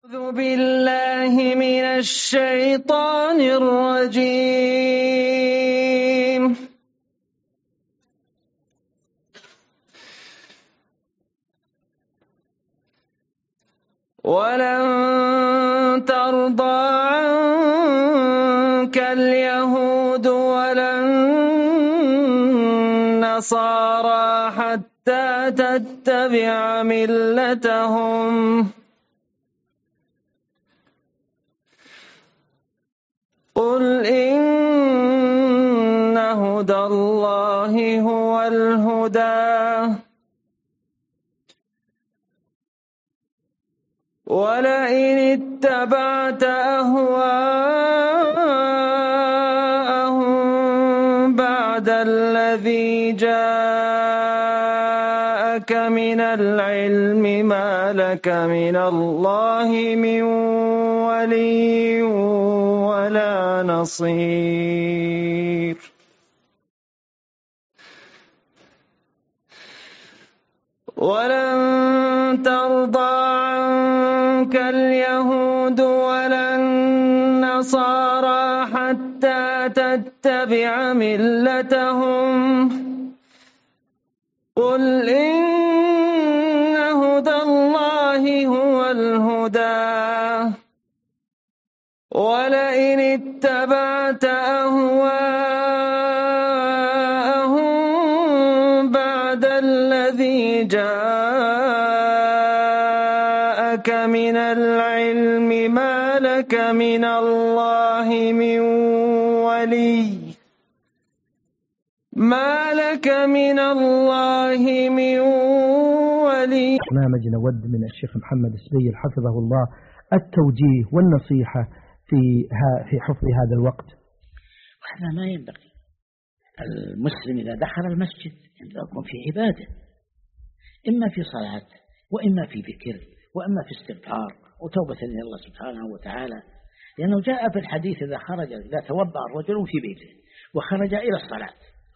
أعوذ بالله من الشيطان الرجيم. ولن ترضى عنك اليهود ولا النصارى حتى تتبع ملتهم قل إن هدى الله هو الهدى ولئن اتبعت أهواءهم بعد الذي جاءك من العلم ما لك من الله من ولي ولا نصير. ولن ترضى عنك اليهود ولا النصارى حتى تتبع ملتهم قل إن هدى الله هو الهدى ولئن اتبعت أهواءهم بعد الذي جاءك من العلم ما لك من الله من ولي برنامج نود من الشيخ محمد السبيل حفظه الله التوجيه والنصيحة في حفظ هذا الوقت. وهذا ما ينبغي. المسلم إذا دخل المسجد يكون في عبادة، إما في صلاة وإما في ذكر وإما في استغفار وتوبة إلى الله سبحانه وتعالى، لأنه جاء في الحديث إذا توضأ الرجل في بيته وخرج إلى الصلاة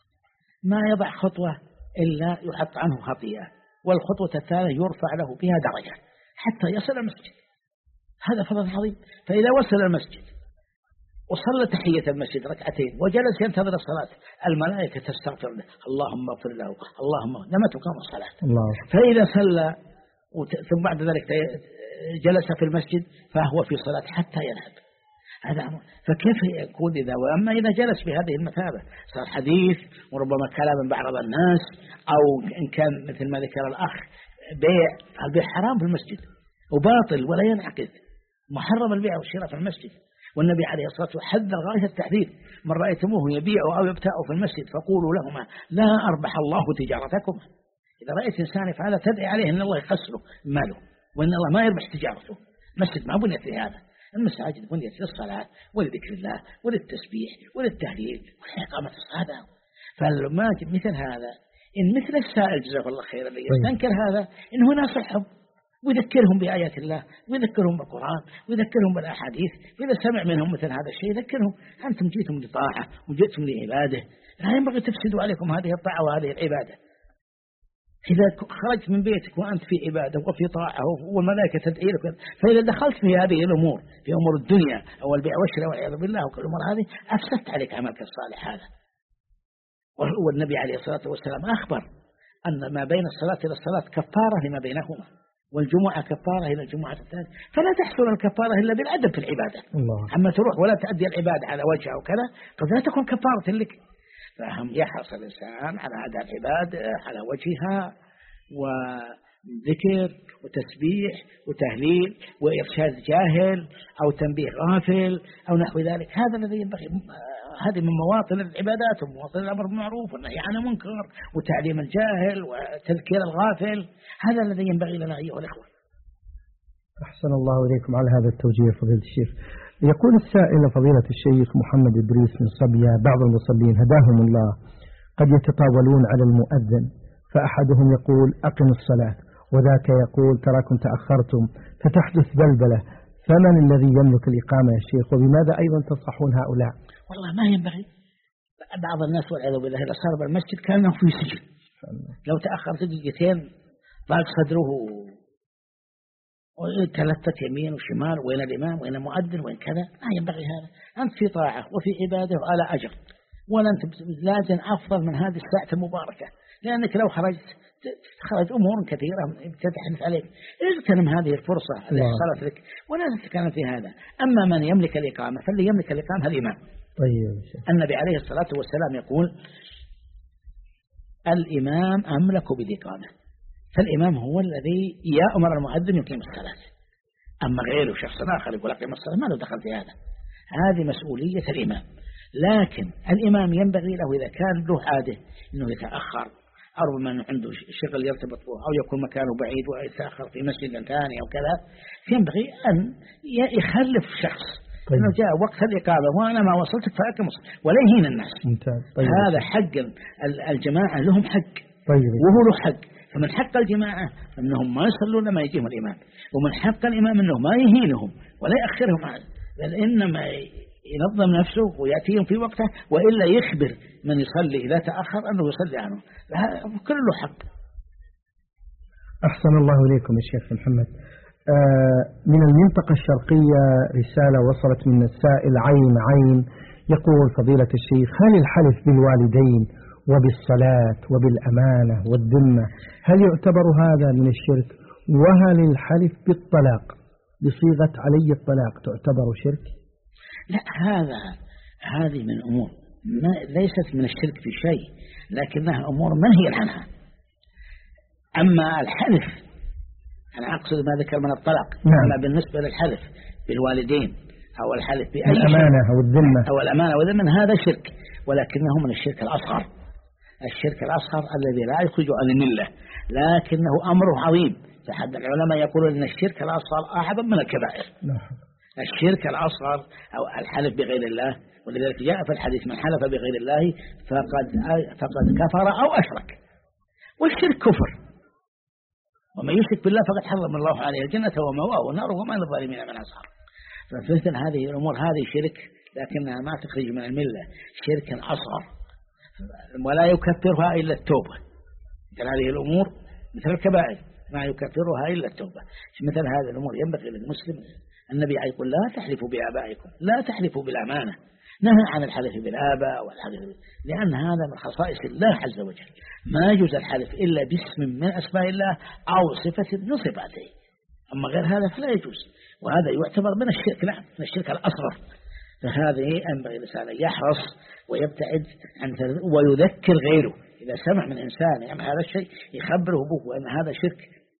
ما يضع خطوة إلا يحط عنه خطيئة، والخطوة الثانية يرفع له بها درجة حتى يصل المسجد. هذا فضل عظيم. فإذا وصل المسجد وصلى تحية المسجد ركعتين وجلس ينتظر الصلاة، الملائكة تستغفر له، اللهم اغفر له، اللهم لما تقام الصلاة. فإذا صلى ثم بعد ذلك جلس في المسجد فهو في صلاة حتى يذهب. هذا فكيف يكون وأما إذا جلس بهذه المثابة صار حديث وربما كلام بعض الناس، أو إن كان مثل ما ذكر الأخ البيع حرام في المسجد وباطل ولا ينعقد، محرم البيع والشراء في المسجد. والنبي عليه الصلاة والسلام حذر غاية التحذير: من رأيتموه يبيع أو يبتاع في المسجد فقولوا لهما لا أربح الله تجارتكم. إذا رأيت إنسان يفعل تدعي عليه أن الله يخسره ماله وأن الله ما يربح تجارته. المسجد ما بنيت لهذا، المساجد بنيت للصلاة ولذكر الله وللتسبيح وللتهليل ولإقامة الصلاة. فالما مثل هذا إن مثل السائل جزاه الله خيرا اللي يستنكر هذا إن هنا صحب ويذكرهم بآيات الله ويذكرهم بالقرآن ويذكرهم بالأحاديث، وإذا سمع منهم مثل هذا الشيء يذكرهم: أنتم جئتم لطاعة وجئتم لعبادة، لا ينبغي تفسدوا عليكم هذه الطاعة وهذه العبادة. إذا خرجت من بيتك وأنت في عبادة وفي طاعة والملائكة تدعي لك، فإذا دخلت في هذه الأمور في أمور الدنيا أو البيع والشراء والعياذ بالله وكل الأمور هذه أفسدت عليك عملك الصالح هذا. والنبي عليه الصلاة والسلام أخبر أن ما بين الصلاة إلى الصلاة كفارة لما بينهما، والجمعة كفارة إلى الجمعة الثانية، فلا تحصل الكفارة إلا بالأدب في العبادة. أما تروح ولا تؤدي العبادة على وجهها وكذا قد لا تكون كفارة لك. فهم يحرص الإنسان على أداء العبادة على وجهها، وذكر وتسبيح وتهليل وإرشاد جاهل أو تنبيه غافل أو نحو ذلك. هذا الذي ينبغي. هذه من مواطن العبادات ومواطن الأمر بالمعروف والنهي عن المنكر وتعليم الجاهل وتذكير الغافل. هذا الذي ينبغي لنا أيها الأخوة. أحسن الله إليكم على هذا التوجيه فضيلة الشيخ. يقول السائل: فضيلة الشيخ محمد إدريس من صبية، بعض المصلين هداهم الله قد يتطاولون على المؤذن، فأحدهم يقول أقم الصلاة وذاك يقول تراكم تأخرتم، فتحدث بلبلة، فمن الذي يملك الإقامة يا شيخ؟ وبماذا أيضا تنصحون هؤلاء؟ والله ما ينبغي. بعض الناس والعياذ بالله إذا صار بالمسجد كانه في سجن، لو تأخر دقيقتين ضاق صدره وتلتت يمين وشمال، وين الإمام وين المؤذن وين كذا، ما ينبغي هذا. أنت في طاعة وفي عبادة وعلى أجر، ولا أنت لازم أفضل من هذه الساعة المباركة، لأنك لو خرجت أمور كثيرة تتحدث عليك. اغتنم هذه الفرصة التي حصلت لك ولا تتكلم في هذا. أما من يملك الإقامة فاللي يملك الإقامة الإمام. طيب. النبي عليه الصلاة والسلام يقول الإمام أملك بالإقامة، فالإمام هو الذي يأمر المؤذن يقيم الصلاة. أما غيره شخص آخر يقول أقيم الصلاة ما له دخل في هذا، هذه مسؤولية الإمام. لكن الإمام ينبغي له إذا كان له عادة أنه يتأخر أو ربما عنده شغل يرتبط به أو يكون مكانه بعيد ويتأخر في مسجد ثاني أو كذا، ينبغي أن يخلف شخص أنه جاء وقت الإقامة وأنا ما وصلت فأقم ولا يهين الناس. طيب. هذا حق الجماعة، لهم حق. طيب. وهو له حق. فمن حق الجماعة أنهم ما يصلون لما يجيهم الإمام، ومن حق الإمام أنه ما يهينهم ولا يأخرهم، بل إنما ينظم نفسه ويأتيهم في وقته، وإلا يخبر من يصلي إذا تأخر أنه يصلي عنه. كله حق. أحسن الله إليكم يا شيخ محمد. من المنطقة الشرقية رسالة وصلت من السائل عين. يقول فضيلة الشيخ: هل الحلف بالوالدين وبالصلاة وبالأمانة والذمة هل يعتبر هذا من الشرك؟ وهل الحلف بالطلاق بصيغة علي الطلاق تعتبر شرك؟ لا، هذه من أمور ليست من الشرك في شيء، لكنها أمور منهي عنها. أما الحلف، أنا أقصد ما ذكر من الطلاق. أما بالنسبة للحلف بالوالدين أو الحلف بأي الأمانة أو الذمة أو الأمانة والذمة هذا شرك، ولكنه من الشرك الأصغر. الشرك الأصغر الذي لا يخرج عن الملة، لكنه أمره عظيم. فحد العلماء يقولون أن الشرك الأصغر أعظم من الكبائر. الشرك الأصغر أو الحلف بغير الله، ولذلك جاء في الحديث من حلف بغير الله فقد كفر أو أشرك. والشرك كفر، ومن يشرك بالله فقد حرم الله عليه الجنة ومأواه النار وما للظالمين من أنصار. فمثل هذه الأمور هذه شرك، لكنها ما تخرج من الملة، شرك أصغر ولا يكفرها إلا التوبة. مثل هذه الأمور مثل الكبائر ما يكفرها إلا التوبة. مثل هذه الأمور ينبغي للمسلم. النبي يقول لا تحلفوا بآبائكم، لا تحلفوا بالأمانة، نهى عن الحلف بالآباء والحلف، لأن هذا من خصائص الله عز وجل. ما يجوز الحلف إلا باسم من أسماء الله أو صفة من صفاته، أما غير هذا فلا يجوز، وهذا يعتبر من الشرك، نعم من الشرك الأصغر. فهذه ينبغي الإنسان يحرص ويبتعد عن ويذكر غيره إذا سمع من إنسان يعمل هذا الشيء يخبره به وأن هذا شرك.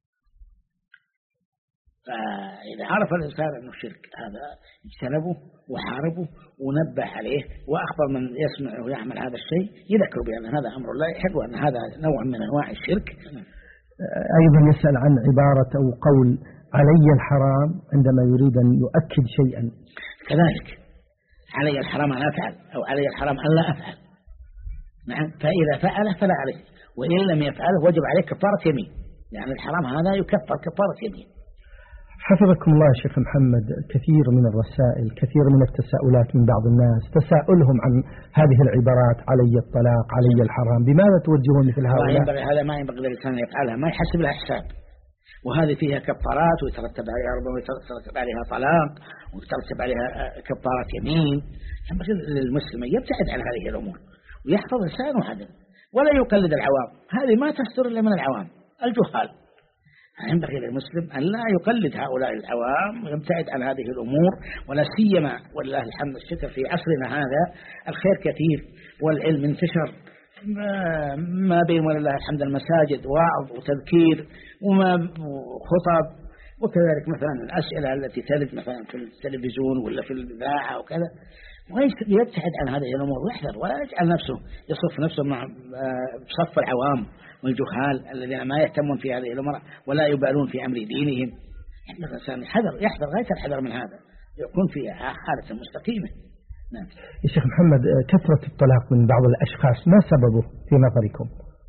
فإذا عرف الإنسان أنه شرك هذا اجتنبه وحاربه ونبه عليه، وأخبر من يسمع ويعمل هذا الشيء يذكر بأن هذا أمر لا يحل وأن هذا نوع من أنواع الشرك. أيضا يسأل عن عبارة أو قول علي الحرام عندما يريد أن يؤكد شيئا. كذلك علي الحرام أن أفعل أو علي الحرام أن لا أفعل. نعم، فإذا فعله فلا عليه، وإن لم يفعله وجب عليه كفارة يمين، يعني الحرام هذا يكفر كفارة يمين. حفظكم الله يا شيخ محمد. كثير من الرسائل، كثير من التساؤلات من بعض الناس، تساؤلهم عن هذه العبارات علي الطلاق علي الحرام، بماذا توجهون مثل هؤلاء؟ هذا ما ينبغي للإنسان يفعلها، ما يحسب لها حساب، وهذه فيها كفارات ويترتب عليها ربما يترتب عليها طلاق ويترتب عليها كفارة يمين. ينبغي للمسلم يبتعد عن هذه الأمور ويحفظ لسانه عدل ولا يقلد العوام. هذه ما تصدر إلا من العوام الجهال. ينبغي للمسلم أن لا يقلد هؤلاء العوام ويبتعد عن هذه الأمور، ولا سيما والله الحمد الشكر في عصرنا هذا الخير كثير والعلم انتشر، ما بين ولله الحمد المساجد وعظ وتذكير وخطب، وكذلك مثلا الأسئلة التي ترد مثلا في التلفزيون ولا في الإذاعة وكذا، ويبتعد عن هذه الأمور ويحذر ولا يجعل نفسه يصف نفسه مع صف العوام والجهال الذين ما يهتمون في هذه الأمور ولا يبالون في أمر دينهم. يعني الإنسان يحذر غاية الحذر من هذا، يكون في حالة مستقيمة. نعم. يا شيخ محمد، كثرة الطلاق من بعض الأشخاص ما سببه في نظركم؟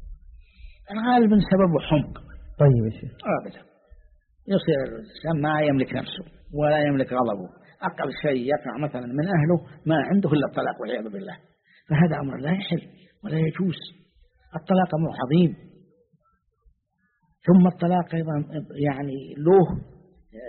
غالبا سببه حمق. طيب يا شيخ. أبدا يصير الإنسان ما يملك نفسه ولا يملك غضبه، أقل شيء يقع مثلا من أهله ما عنده إلا الطلاق والعياذ بالله، فهذا أمر لا يحل ولا يجوز. الطلاق أمر عظيم، ثم الطلاق أيضا يعني له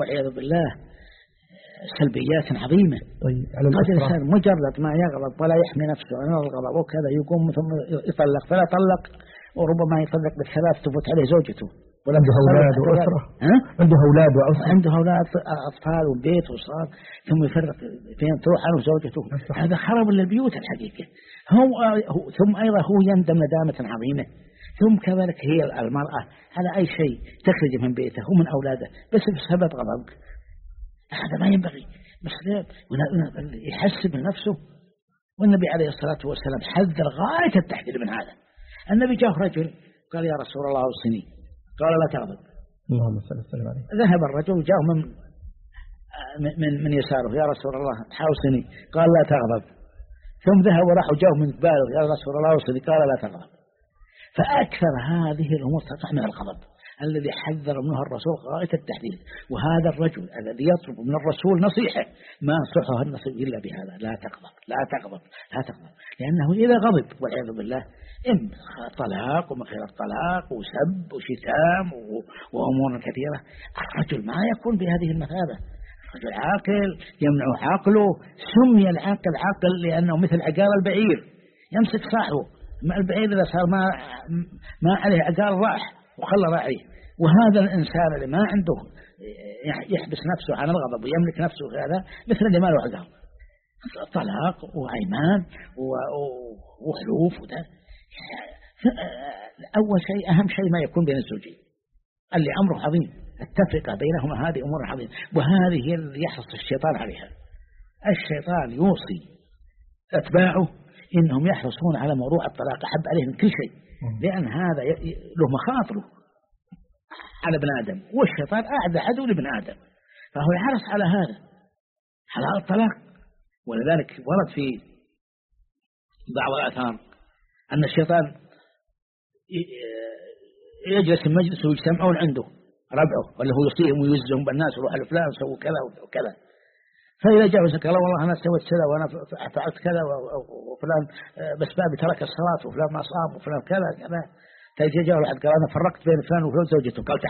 والعياذ بالله سلبيات عظيمة. طيب قد الإنسان مجرد ما يغضب ولا يحمي نفسه عن الغضب وكذا يقوم ثم يطلق، فلا طلق وربما يطلق بالثلاث تفوت عليه زوجته، عنده أولاد وأسرة، عنده أولاد وأسرة، عنده أولاد أطفال وبيت وصار، ثم يفرق بين تروح عنه زوجته. هذا خرب للبيوت الحقيقة. ثم أيضا هو يندم ندامة عظيمة. ثم كذلك هي المرأة على أي شيء تخرج من بيته ومن أولاده بس بسبب غضبك، هذا ما ينبغي. يحسب من نفسه. والنبي عليه الصلاة والسلام حذر غاية التحذير من هذا. النبي جاء رجل قال يا رسول الله أوصني، قال لا تغضب. اللهم صل وسلم عليه. ذهب الرجل جاء من يساره يا رسول الله حاوصني، قال لا تغضب. ثم ذهب وراح وجاء من قباله يا رسول الله أوصني، قال لا تغضب. فأكثر هذه الأمور تقع من الغضب الذي حذر منه الرسول غاية التحذير. وهذا الرجل الذي يطلب من الرسول نصيحة ما نصحه النصيحة إلا بهذا: لا تغضب لا تغضب لا تغضب. لأنه إذا غضب والعياذ بالله إما طلاق ومخير الطلاق وسب وشتام وأمور كثيرة. الرجل ما يكون بهذه المثابة. الرجل عاقل يمنع عقله. سمي العاقل عاقل لأنه مثل عقال البعير يمسك صاحبه. البعير إذا صار ما عليه عقال راح وخلى راعيه. وهذا الإنسان اللي ما عنده يحبس نفسه عن الغضب ويملك نفسه هذا مثل اللي ما له عقال. طلاق وأيمان وحلوف وده. أول شيء أهم شيء ما يكون بين الزوجين اللي أمره عظيم. التفرقة بينهما هذه أمور عظيمة، وهذه هي اللي يحرص الشيطان عليها. الشيطان يوصي أتباعه إنهم يحرصون على موضوع الطلاق أحب عليه من كل شيء، لأن هذا له مخاطره على ابن آدم، والشيطان أعدى عدو لابن آدم، فهو يحرص على هذا على الطلاق. ولذلك ورد في بعض الآثار أن الشيطان يجلس المجلس ويجتمعون عنده ربعه ولا هو يصيهم ويوزهم بالناس وروح لفلان سووا كذا وكذا. فإذا جاء قال والله أنا سويت كذا وأنا فعلت كذا وفلان بس بابي ترك الصلاة وفلان ما صام وفلان كذا كذا. تيجي جاء واحد قال أنا فرقت بين فلان وفلان زوجته، قال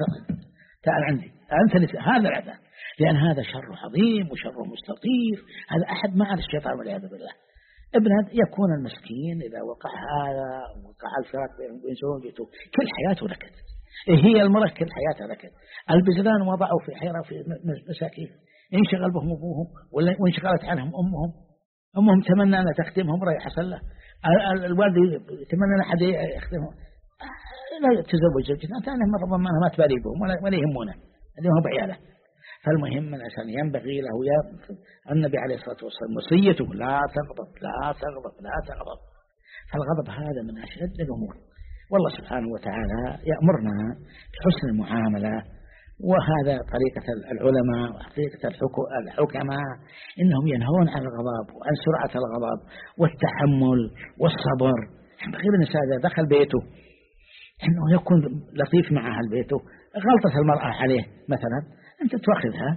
تعال عندي أنت هذا العذاب، لأن هذا شر عظيم وشر مستطير. هذا أحد مع الشيطان والعياذ بالله. ابن يكون المسكين إذا وقع هذا وقع الفراق بين زوجته كل حياته ركد. هي المرأة كل حياتها ركد. البزلان وضعوا في حيرة في مساكين انشغل بهم أبوهم وانشغلت عنهم أمهم تمنى أن تخدمهم رأي حصل له. الوالد تمنى أن أحد يخدمهم لا يتزوج زوجتنا ثانية مرة ربما ما تبالي بهم ولا يهمونه اليوم هو بعياله. فالمهم الإنسان ينبغي له النبي عليه الصلاة والسلام وصيته لا تغضب لا تغضب لا تغضب. فالغضب هذا من أشد الأمور. والله سبحانه وتعالى يأمرنا بحسن المعاملة، وهذا طريقة العلماء وطريقة الحكماء إنهم ينهون عن الغضب وعن سرعة الغضب والتحمل والصبر. ينبغي الإنسان إذا دخل بيته إنه يكون لطيف مع أهل بيته. غلطة المرأة عليه مثلا أنت تأخذها،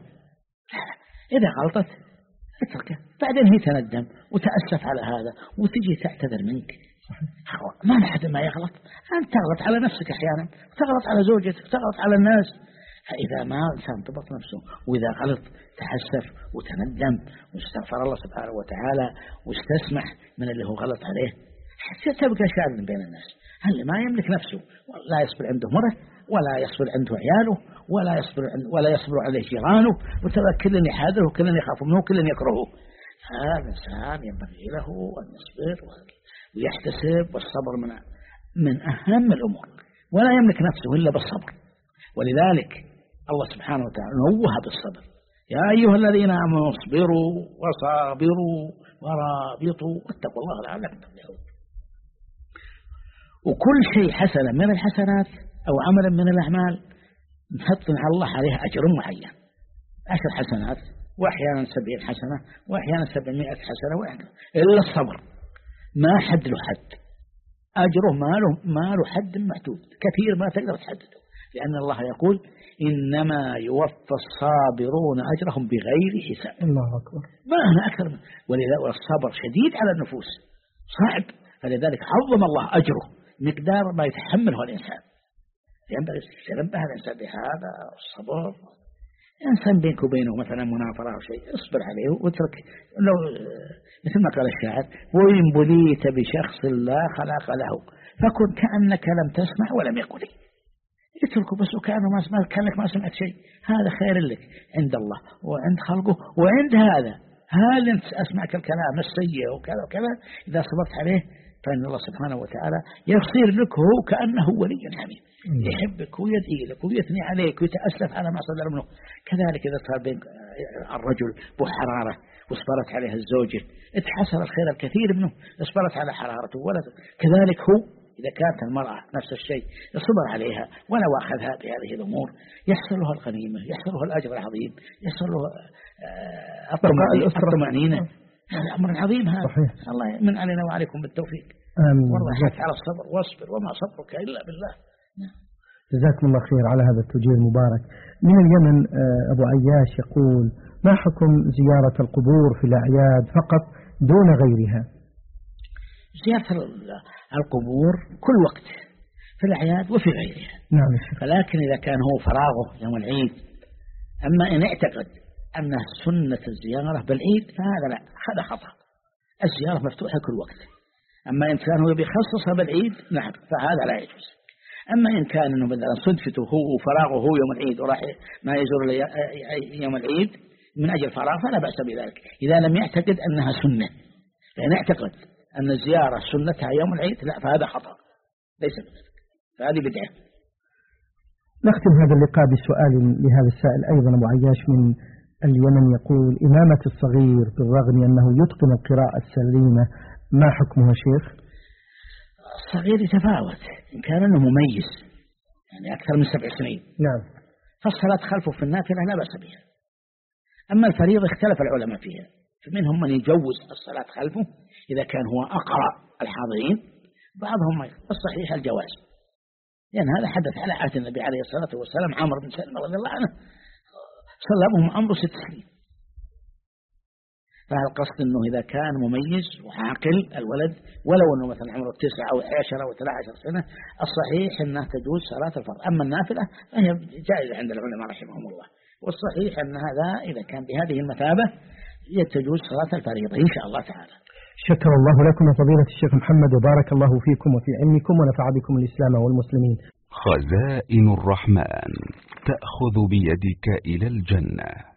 إذا غلطت اتركها، بعدين هي تندم وتأسف على هذا وتجي تعتذر منك. ما نحد ما يغلط، أنت تغلط على نفسك أحيانا، تغلط على زوجتك، تغلط على الناس. فإذا ما إنسان ضبط نفسه وإذا غلط تحسف وتندم واستغفر الله سبحانه وتعالى واستسمح من اللي هو غلط عليه، حتى تبقى شاذ بين الناس. هل ما يملك نفسه لا يصبر عنده مرة ولا يصبر عنده عياله ولا يصبر عليه جيرانه، وترى كل يحاذره وكل يخاف منه وكل يكرهه. هذا الإنسان ينبغي له أن يصبر ويحتسب، والصبر من أهم الأمور، ولا يملك نفسه إلا بالصبر. ولذلك الله سبحانه وتعالى نوه بالصبر: يا أيها الذين آمنوا اصبروا وصابروا ورابطوا واتقوا الله لعلكم تفلحون. وكل شيء حسنة من الحسنات أو عملا من الأعمال نحط على الله عليها أجر معين، 10 حسنات وأحيانا 70 حسنة وأحيانا 700 حسنة إلا الصبر ما حد له حد، أجره ما له حد محدود، كثير ما تقدر تحدده، لأن الله يقول إنما يوفى الصابرون أجرهم بغير حساب. الله أكبر. ما هنا أكثر من ولذلك الصبر شديد على النفوس صعب، فلذلك عظم الله أجره مقدار ما يتحمله الإنسان. ينبغي يتنبه الإنسان بهذا الصبر. إنسان بينك وبينه مثلا منافرة أو شيء اصبر عليه واترك. لو مثل ما قال الشاعر وإن بليت بشخص لا خلاق له فكن كأنك لم تسمع ولم يقل. اتركه بس وكأنه ما سمعت، كأنك ما سمعت شيء. هذا خير لك عند الله وعند خلقه وعند هذا. هل أنت أسمعك الكلام السيء وكذا وكذا، إذا صبرت عليه فإن الله سبحانه وتعالى يصير لك هو كأنه ولي حميم، يحبك ويدعي لك ويثني عليك ويتأسف على ما صدر منه. كذلك إذا صار بين الرجل بحرارة واصبرت عليها الزوجة اتحصل الخير الكثير منه، اصبرت على حرارته ولد. كذلك هو إذا كانت المرأة نفس الشيء يصبر عليها ولو أخذها بهذه الأمور يحصل لها الغنيمة، يحصل لها الأجر العظيم، يحصل له الطمأنينة. هذا أمر عظيم هذا. الله من علينا وعليكم بالتوفيق. آمين. والله حث على الصبر واصبر وما صبرك إلا بالله. جزاكم الله خير على هذا التوجيه المبارك. من اليمن أبو عياش يقول: ما حكم زيارة القبور في الأعياد فقط دون غيرها؟ زيارة القبور كل وقت في الأعياد وفي غيرها. نعم. ولكن إذا كان هو فراغه يوم العيد، أما إن اعتقد أنها سنة الزيارة بالعيد فهذا لا، هذا خطأ. الزيارة مفتوحة كل وقت. أما إن كان هو بيخصصها بالعيد نعم فهذا لا يجوز. أما إن كان إنه مثلا صدفته هو وفراغه هو يوم العيد وراح ما يزور يوم العيد من أجل فراغ فلا بأس بذلك، إذا لم يعتقد أنها سنة. لأن اعتقد أن الزيارة سنتها يوم العيد لا فهذا خطأ ليس بذلك، فهذه بدعة. نختم هذا اللقاء بسؤال لهذا السائل أيضا أبو عياش من اليمن يقول: إمامة الصغير بالرغم أنه يتقن القراءة السليمة ما حكمها شيخ؟ الصغير يتفاوت، إن كان أنه مميز يعني أكثر من 7 سنين نعم فالصلاة خلفه في النافلة لا بأس بها. أما الفريضة اختلف العلماء فيها، فمنهم من يجوز الصلاة خلفه إذا كان هو أقرأ الحاضرين، بعضهم الصحيح الجواز، لأن هذا حدث على عهد النبي عليه الصلاة والسلام. عمرو بن سلمة رضي الله عنه صلى بهم عمره 6 سنين. فالقصد أنه إذا كان مميز وعاقل الولد ولو أنه مثلا عمره 9 أو 10 أو 13 سنة الصحيح أنها تجوز صلاة الفرض. أما النافلة فهي جائزة عند العلماء رحمهم الله، والصحيح أن هذا إذا كان بهذه المثابة تجوز صلاة الفريضة إن شاء الله تعالى. شكر الله لكم فضيلة الشيخ محمد وبارك الله فيكم وفي علمكم ونفع بكم الإسلام والمسلمين. خزائن الرحمن تأخذ بيدك إلى الجنة.